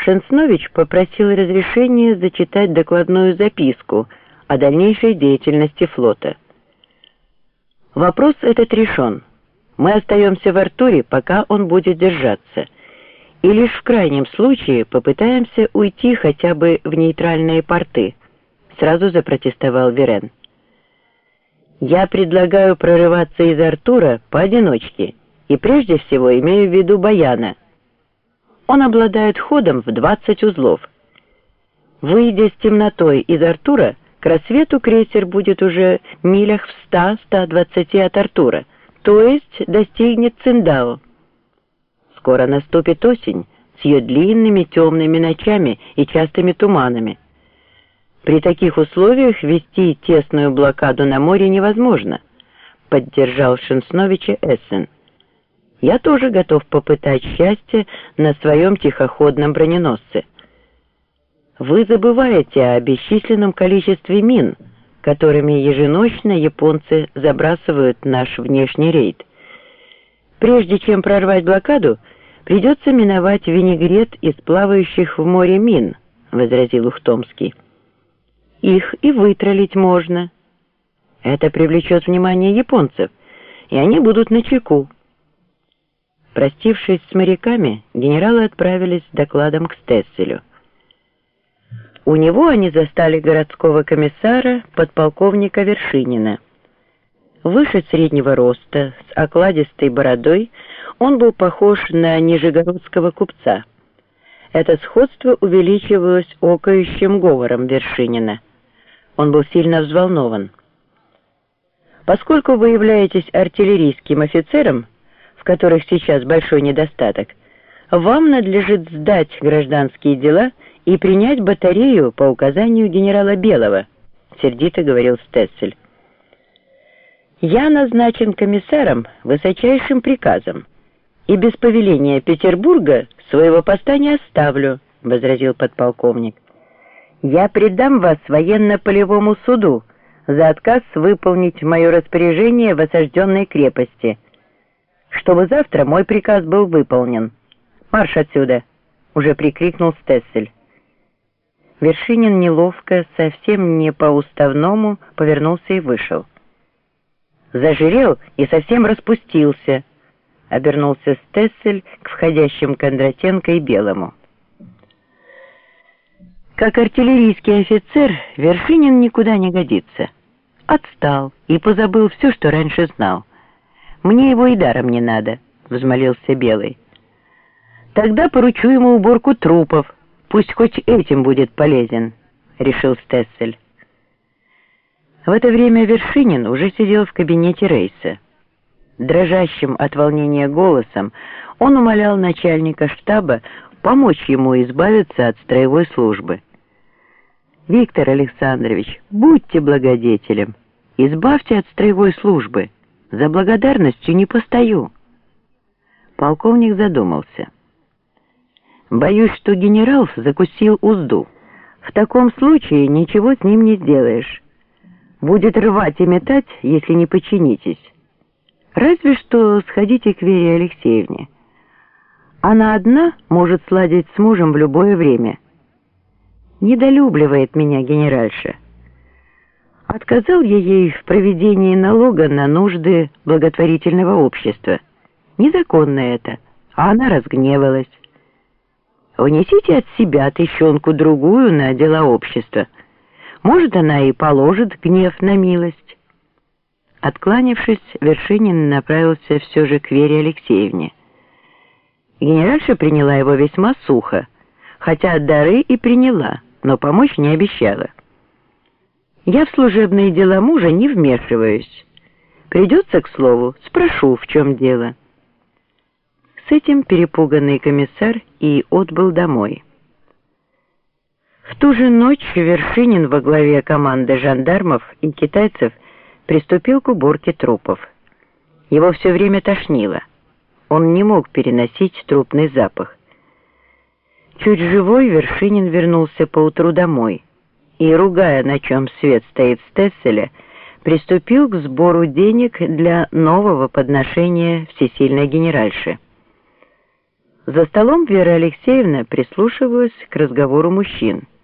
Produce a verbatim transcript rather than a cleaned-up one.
Шенснович попросил разрешения зачитать докладную записку о дальнейшей деятельности флота. Вопрос этот решен. Мы остаемся в Артуре, пока он будет держаться, и лишь в крайнем случае попытаемся уйти хотя бы в нейтральные порты, сразу запротестовал Верен. Я предлагаю прорываться из Артура поодиночке, и прежде всего имею в виду Баяна. Он обладает ходом в двадцать узлов. Выйдя с темнотой из Артура, к рассвету крейсер будет уже милях в ста-ста двадцати от Артура, то есть достигнет Циндао. Скоро наступит осень с ее длинными темными ночами и частыми туманами. При таких условиях вести тесную блокаду на море невозможно, поддержал Шенсновича Эссен. Я тоже готов попытать счастье на своем тихоходном броненосце. Вы забываете о бесчисленном количестве мин, которыми еженочно японцы забрасывают наш внешний рейд. Прежде чем прорвать блокаду, придется миновать винегрет из плавающих в море мин, возразил Ухтомский. Их и вытролить можно. Это привлечет внимание японцев, и они будут начеку. Простившись с моряками, генералы отправились с докладом к Стесселю. У него они застали городского комиссара, подполковника Вершинина. Выше среднего роста, с окладистой бородой, он был похож на нижегородского купца. Это сходство увеличивалось окающим говором Вершинина. Он был сильно взволнован. Поскольку вы являетесь артиллерийским офицером, в которых сейчас большой недостаток, вам надлежит сдать гражданские дела и принять батарею по указанию генерала Белого, сердито говорил Стессель. Я назначен комиссаром высочайшим приказом, и без повеления Петербурга своего поста не оставлю, возразил подполковник. Я предам вас военно-полевому суду за отказ выполнить мое распоряжение в осажденной крепости, чтобы завтра мой приказ был выполнен. Марш отсюда, уже прикрикнул Стессель. Вершинин неловко, совсем не по-уставному, повернулся и вышел. Зажирел и совсем распустился, обернулся Стессель к входящим Кондратенко и Белому. Как артиллерийский офицер Вершинин никуда не годится. Отстал и позабыл все, что раньше знал. Мне его и даром не надо, взмолился Белый. Тогда поручу ему уборку трупов, пусть хоть этим будет полезен, решил Стессель. В это время Вершинин уже сидел в кабинете Рейса. Дрожащим от волнения голосом он умолял начальника штаба помочь ему избавиться от строевой службы. «Виктор Александрович, будьте благодетелем, избавьте от строевой службы. За благодарностью не постою». Полковник задумался. «Боюсь, что генерал закусил узду. В таком случае ничего с ним не сделаешь. Будет рвать и метать, если не подчинитесь. Разве что сходите к Вере Алексеевне. Она одна может сладить с мужем в любое время. Недолюбливает меня генеральша. Отказал я ей в проведении налога на нужды благотворительного общества. Незаконно это, а она разгневалась. Унесите от себя тыщенку другую на дела общества. Может, она и положит гнев на милость». Откланившись, Вершинин направился все же к Вере Алексеевне. Генеральша приняла его весьма сухо, хотя дары и приняла, но помочь не обещала. «Я в служебные дела мужа не вмешиваюсь. Придется, к слову, спрошу, в чем дело». С этим перепуганный комиссар и отбыл домой. В ту же ночь Вершинин во главе команды жандармов и китайцев приступил к уборке трупов. Его все время тошнило. Он не мог переносить трупный запах. Чуть живой Вершинин вернулся поутру домой и, ругая, на чем свет стоит Стесселя, приступил к сбору денег для нового подношения всесильной генеральши. За столом Вера Алексеевна прислушивалась к разговору мужчин.